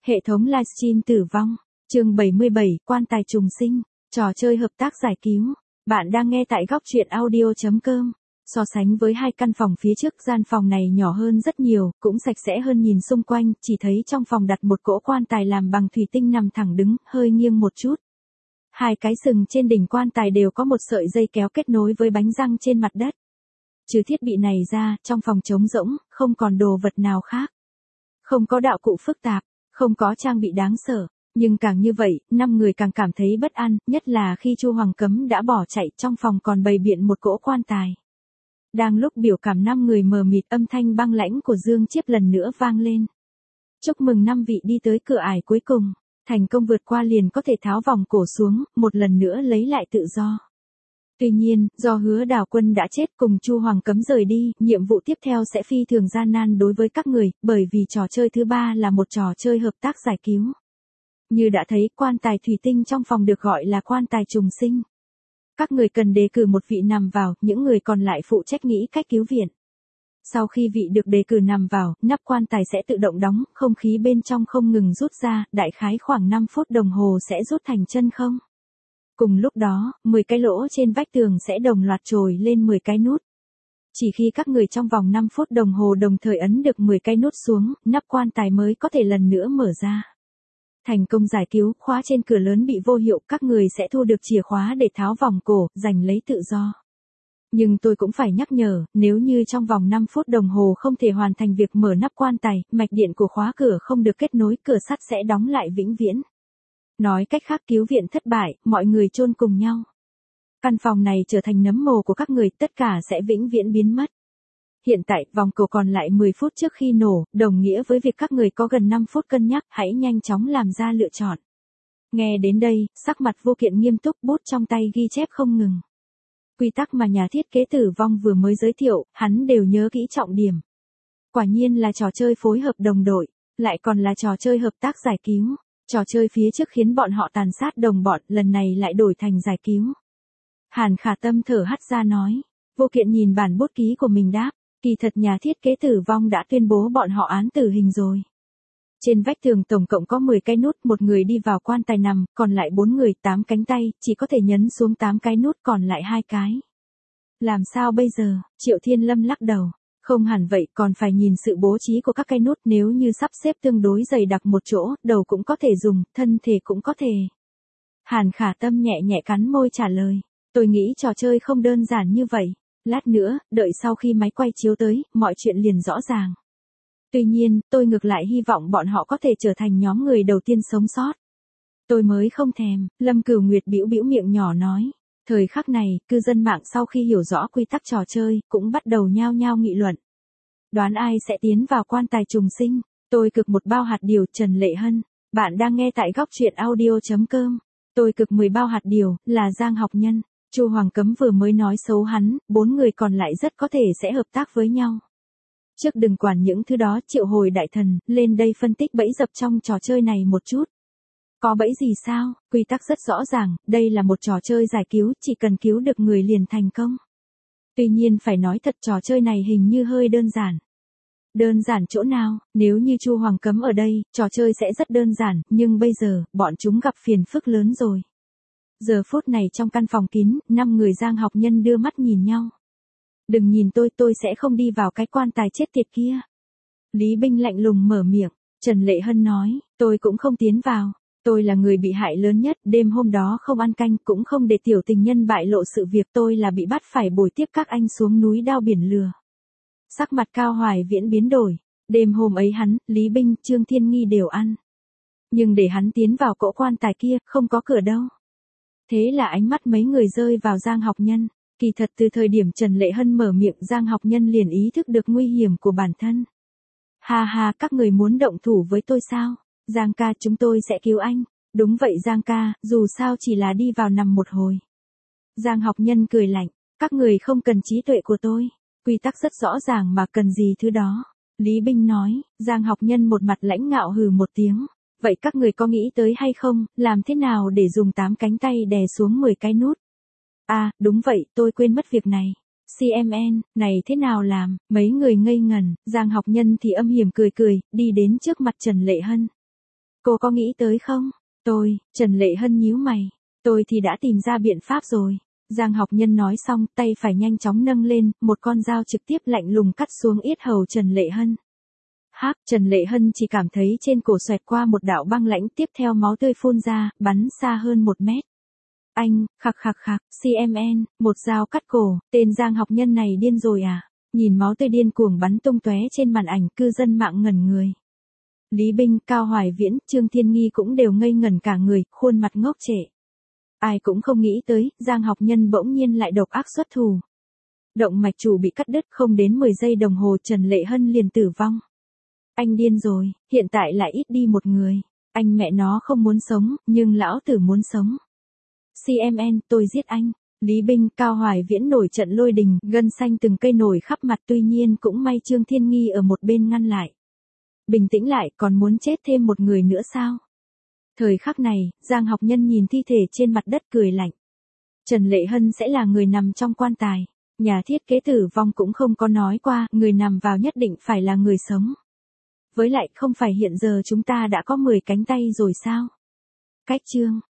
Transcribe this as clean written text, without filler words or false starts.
Hệ thống livestream tử vong. Chương 77, quan tài trùng sinh, trò chơi hợp tác giải cứu. Bạn đang nghe tại góc truyện audio.com. So sánh với hai căn phòng phía trước, gian phòng này nhỏ hơn rất nhiều, cũng sạch sẽ hơn, nhìn xung quanh, chỉ thấy trong phòng đặt một cỗ quan tài làm bằng thủy tinh nằm thẳng đứng, hơi nghiêng một chút. Hai cái sừng trên đỉnh quan tài đều có một sợi dây kéo kết nối với bánh răng trên mặt đất. Trừ thiết bị này ra, trong phòng trống rỗng, không còn đồ vật nào khác. Không có đạo cụ phức tạp, không có trang bị đáng sợ. Nhưng càng như vậy, 5 người càng cảm thấy bất an, nhất là khi Chu Hoàng Cấm đã bỏ chạy, trong phòng còn bày biện một cỗ quan tài. Đang lúc biểu cảm 5 người mờ mịt, âm thanh băng lãnh của Dương Chiếp lần nữa vang lên. Chúc mừng 5 vị đi tới cửa ải cuối cùng, thành công vượt qua liền có thể tháo vòng cổ xuống, một lần nữa lấy lại tự do. Tuy nhiên, do Hứa Đào Quân đã chết cùng Chu Hoàng Cấm rời đi, nhiệm vụ tiếp theo sẽ phi thường gian nan đối với các người, bởi vì trò chơi thứ 3 là một trò chơi hợp tác giải cứu. Như đã thấy, quan tài thủy tinh trong phòng được gọi là quan tài trùng sinh. Các người cần đề cử một vị nằm vào, những người còn lại phụ trách nghĩ cách cứu viện. Sau khi vị được đề cử nằm vào, nắp quan tài sẽ tự động đóng, không khí bên trong không ngừng rút ra, đại khái khoảng 5 phút đồng hồ sẽ rút thành chân không. Cùng lúc đó, 10 cái lỗ trên vách tường sẽ đồng loạt trồi lên 10 cái nút. Chỉ khi các người trong vòng 5 phút đồng hồ đồng thời ấn được 10 cái nút xuống, nắp quan tài mới có thể lần nữa mở ra. Thành công giải cứu, khóa trên cửa lớn bị vô hiệu, các người sẽ thu được chìa khóa để tháo vòng cổ, giành lấy tự do. Nhưng tôi cũng phải nhắc nhở, nếu như trong vòng 5 phút đồng hồ không thể hoàn thành việc mở nắp quan tài, mạch điện của khóa cửa không được kết nối, cửa sắt sẽ đóng lại vĩnh viễn. Nói cách khác, cứu viện thất bại, mọi người chôn cùng nhau. Căn phòng này trở thành nấm mồ của các người, tất cả sẽ vĩnh viễn biến mất. Hiện tại, vòng cổ còn lại 10 phút trước khi nổ, đồng nghĩa với việc các người có gần 5 phút cân nhắc, hãy nhanh chóng làm ra lựa chọn. Nghe đến đây, sắc mặt Vô Kiện nghiêm túc, bút trong tay ghi chép không ngừng. Quy tắc mà nhà thiết kế Tử Vong vừa mới giới thiệu, hắn đều nhớ kỹ trọng điểm. Quả nhiên là trò chơi phối hợp đồng đội, lại còn là trò chơi hợp tác giải cứu. Trò chơi phía trước khiến bọn họ tàn sát đồng bọn, lần này lại đổi thành giải cứu. Hàn Khả Tâm thở hắt ra nói. Vô Kiện nhìn bản bút ký của mình đáp. Kỳ thật nhà thiết kế Tử Vong đã tuyên bố bọn họ án tử hình rồi. Trên vách tường tổng cộng có 10 cái nút, một người đi vào quan tài nằm, còn lại 4 người, 8 cánh tay, chỉ có thể nhấn xuống 8 cái nút, còn lại 2 cái. Làm sao bây giờ? Triệu Thiên Lâm lắc đầu. Không hẳn vậy, còn phải nhìn sự bố trí của các cái nút, nếu như sắp xếp tương đối dày đặc một chỗ, đầu cũng có thể dùng, thân thể cũng có thể. Hàn Khả Tâm nhẹ nhẹ cắn môi trả lời. Tôi nghĩ trò chơi không đơn giản như vậy. Lát nữa, đợi sau khi máy quay chiếu tới, mọi chuyện liền rõ ràng. Tuy nhiên, tôi ngược lại hy vọng bọn họ có thể trở thành nhóm người đầu tiên sống sót. Tôi mới không thèm, Lâm Cửu Nguyệt bĩu bĩu miệng nhỏ nói. Thời khắc này, cư dân mạng sau khi hiểu rõ quy tắc trò chơi, cũng bắt đầu nhao nhao nghị luận. Đoán ai sẽ tiến vào quan tài trùng sinh, tôi cực một bao hạt điều, Trần Lệ Hân. Bạn đang nghe tại góc truyện audio.com. Tôi cực 10 bao hạt điều, là Giang Học Nhân. Chu Hoàng Cấm vừa mới nói xấu hắn, 4 người còn lại rất có thể sẽ hợp tác với nhau. Trước đừng quản những thứ đó, triệu hồi đại thần, lên đây phân tích bẫy dập trong trò chơi này một chút. Có bẫy gì sao? Quy tắc rất rõ ràng, đây là một trò chơi giải cứu, chỉ cần cứu được người liền thành công. Tuy nhiên phải nói thật, trò chơi này hình như hơi đơn giản. Đơn giản chỗ nào? Nếu như Chu Hoàng Cấm ở đây, trò chơi sẽ rất đơn giản, nhưng bây giờ, bọn chúng gặp phiền phức lớn rồi. Giờ phút này trong căn phòng kín, 5 người Giang Học Nhân đưa mắt nhìn nhau. Đừng nhìn tôi sẽ không đi vào cái quan tài chết tiệt kia. Lý Binh lạnh lùng mở miệng, Trần Lệ Hân nói, tôi cũng không tiến vào. Tôi là người bị hại lớn nhất, đêm hôm đó không ăn canh, cũng không để tiểu tình nhân bại lộ sự việc, tôi là bị bắt phải bồi tiếp các anh xuống núi đao biển lừa. Sắc mặt Cao Hoài Viễn biến đổi, đêm hôm ấy hắn, Lý Binh, Trương Thiên Nghi đều ăn. Nhưng để hắn tiến vào cỗ quan tài kia, không có cửa đâu. Thế là ánh mắt mấy người rơi vào Giang Học Nhân. Kỳ thật từ thời điểm Trần Lệ Hân mở miệng, Giang Học Nhân liền ý thức được nguy hiểm của bản thân. Ha ha, các người muốn động thủ với tôi sao? Giang ca, chúng tôi sẽ cứu anh. Đúng vậy Giang ca, dù sao chỉ là đi vào nằm một hồi. Giang Học Nhân cười lạnh, các người không cần trí tuệ của tôi. Quy tắc rất rõ ràng mà cần gì thứ đó. Lý Binh nói. Giang Học Nhân một mặt lãnh ngạo hừ một tiếng. Vậy các người có nghĩ tới hay không, làm thế nào để dùng 8 cánh tay đè xuống 10 cái nút? À, đúng vậy, tôi quên mất việc này. CMN, này thế nào làm? Mấy người ngây ngẩn, Giang Học Nhân thì âm hiểm cười cười, đi đến trước mặt Trần Lệ Hân. Cô có nghĩ tới không? Trần Lệ Hân nhíu mày. Tôi thì đã tìm ra biện pháp rồi. Giang Học Nhân nói xong, tay phải nhanh chóng nâng lên, một con dao trực tiếp lạnh lùng cắt xuống yết hầu Trần Lệ Hân. Trần Lệ Hân chỉ cảm thấy trên cổ xoẹt qua một đạo băng lãnh, tiếp theo máu tươi phun ra, bắn xa hơn 1 mét. Anh, khạc, CMN, một dao cắt cổ, tên Giang Học Nhân này điên rồi à? Nhìn máu tươi điên cuồng bắn tung tóe trên màn ảnh, cư dân mạng ngẩn người. Lý Binh, Cao Hoài Viễn, Trương Thiên Nghi cũng đều ngây ngẩn cả người, khuôn mặt ngốc trệ. Ai cũng không nghĩ tới, Giang Học Nhân bỗng nhiên lại độc ác xuất thủ. Động mạch chủ bị cắt đứt, không đến 10 giây đồng hồ Trần Lệ Hân liền tử vong. Anh điên rồi, hiện tại lại ít đi một người. Anh mẹ nó không muốn sống, nhưng lão tử muốn sống. CMN, tôi giết anh. Lý Binh, Cao Hoài Viễn nổi trận lôi đình, gân xanh từng cây nổi khắp mặt, tuy nhiên cũng may Trương Thiên Nghi ở một bên ngăn lại. Bình tĩnh lại, còn muốn chết thêm một người nữa sao? Thời khắc này, Giang Học Nhân nhìn thi thể trên mặt đất cười lạnh. Trần Lệ Hân sẽ là người nằm trong quan tài. Nhà thiết kế tử vong cũng không có nói qua, người nằm vào nhất định phải là người sống. Với lại không phải hiện giờ chúng ta đã có 10 cánh tay rồi sao? Cách chương.